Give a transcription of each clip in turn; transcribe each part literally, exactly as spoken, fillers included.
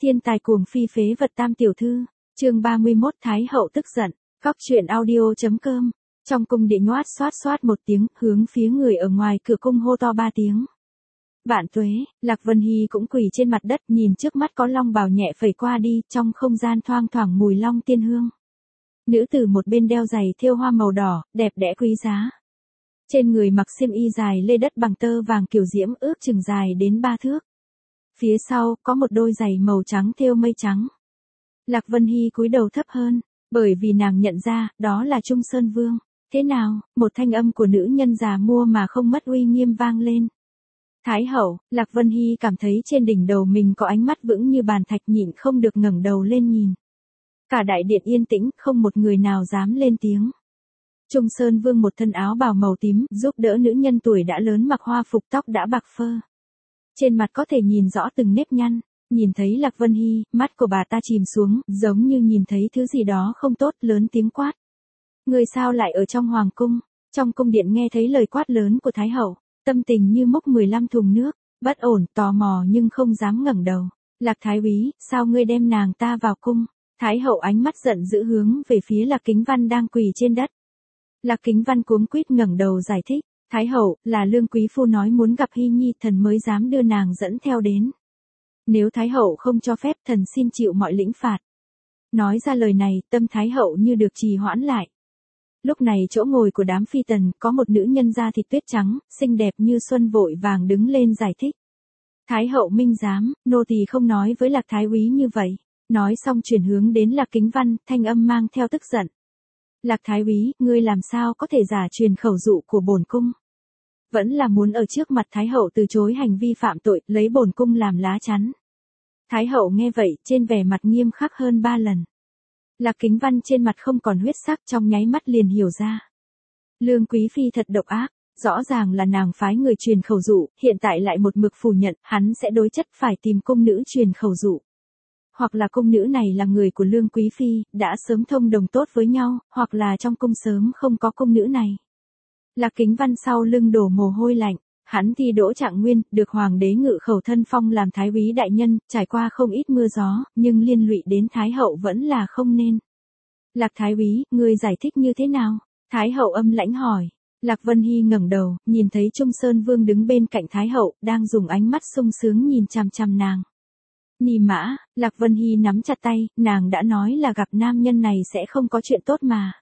Thiên tài cuồng phi phế vật tam tiểu thư, chương ba mươi mốt Thái hậu tức giận, góc truyện audio chấm com. Trong cung điện ngoát xoát xoát một tiếng, hướng phía người ở ngoài cửa cung hô to ba tiếng. Vạn tuế, Lạc Vân Hy cũng quỳ trên mặt đất, nhìn trước mắt có long bào nhẹ phẩy qua đi, trong không gian thoang thoảng mùi long tiên hương. Nữ tử một bên đeo giày thêu hoa màu đỏ, đẹp đẽ quý giá. Trên người mặc xiêm y dài lê đất bằng tơ vàng kiểu diễm, ước chừng dài đến ba thước. Phía sau, có một đôi giày màu trắng thêu mây trắng. Lạc Vân Hy cúi đầu thấp hơn, bởi vì nàng nhận ra, đó là Trung Sơn Vương. Thế nào, một thanh âm của nữ nhân già mua mà không mất uy nghiêm vang lên. Thái hậu, Lạc Vân Hy cảm thấy trên đỉnh đầu mình có ánh mắt vững như bàn thạch, nhịn không được ngẩng đầu lên nhìn. Cả đại điện yên tĩnh, không một người nào dám lên tiếng. Trung Sơn Vương một thân áo bào màu tím, giúp đỡ nữ nhân tuổi đã lớn mặc hoa phục, tóc đã bạc phơ. Trên mặt có thể nhìn rõ từng nếp nhăn, nhìn thấy Lạc Vân Hy, mắt của bà ta chìm xuống, giống như nhìn thấy thứ gì đó không tốt, lớn tiếng quát. Người sao lại ở trong hoàng cung? Trong cung điện nghe thấy lời quát lớn của Thái hậu, tâm tình như múc mười lăm thùng nước, bất ổn, tò mò nhưng không dám ngẩng đầu. Lạc Thái úy, sao ngươi đem nàng ta vào cung? Thái hậu ánh mắt giận dữ hướng về phía Lạc Kính Văn đang quỳ trên đất. Lạc Kính Văn cuống quýt ngẩng đầu giải thích, Thái hậu, là Lương quý phu nói muốn gặp Hy Nhi, thần mới dám đưa nàng dẫn theo đến. Nếu Thái hậu không cho phép, thần xin chịu mọi lĩnh phạt. Nói ra lời này, tâm Thái hậu như được trì hoãn lại. Lúc này chỗ ngồi của đám phi tần, có một nữ nhân da thịt tuyết trắng, xinh đẹp như xuân vội vàng đứng lên giải thích. Thái hậu minh giám, nô tỳ không nói với Lạc Thái úy như vậy. Nói xong chuyển hướng đến Lạc Kính Văn, thanh âm mang theo tức giận. Lạc Thái úy, ngươi làm sao có thể giả truyền khẩu dụ của bổn cung? Vẫn là muốn ở trước mặt Thái hậu từ chối hành vi phạm tội, lấy bổn cung làm lá chắn. Thái hậu nghe vậy, trên vẻ mặt nghiêm khắc hơn ba lần. Lạc Kính Văn trên mặt không còn huyết sắc, trong nháy mắt liền hiểu ra. Lương quý phi thật độc ác, rõ ràng là nàng phái người truyền khẩu dụ, hiện tại lại một mực phủ nhận, hắn sẽ đối chất phải tìm cung nữ truyền khẩu dụ. Hoặc là cung nữ này là người của Lương quý phi, đã sớm thông đồng tốt với nhau, hoặc là trong cung sớm không có cung nữ này. Lạc Kính Văn sau lưng đổ mồ hôi lạnh, hắn thi đỗ trạng nguyên, được hoàng đế ngự khẩu thân phong làm thái úy đại nhân, trải qua không ít mưa gió, nhưng liên lụy đến Thái hậu vẫn là không nên. Lạc Thái úy, ngươi giải thích như thế nào? Thái hậu âm lãnh hỏi. Lạc Vân Hy ngẩng đầu, nhìn thấy Trung Sơn Vương đứng bên cạnh Thái hậu, đang dùng ánh mắt sung sướng nhìn chằm chằm nàng. Nhi mã, Lạc Vân Hy nắm chặt tay, nàng đã nói là gặp nam nhân này sẽ không có chuyện tốt mà.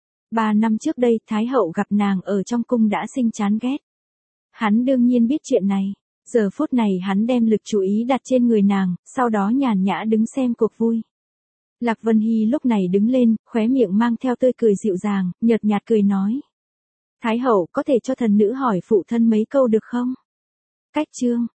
Ba năm trước đây, Thái hậu gặp nàng ở trong cung đã sinh chán ghét. Hắn đương nhiên biết chuyện này, giờ phút này hắn đem lực chú ý đặt trên người nàng, sau đó nhàn nhã đứng xem cuộc vui. Lạc Vân Hy lúc này đứng lên, khóe miệng mang theo tươi cười dịu dàng, nhợt nhạt cười nói. Thái hậu, có thể cho thần nữ hỏi phụ thân mấy câu được không? Cách chương,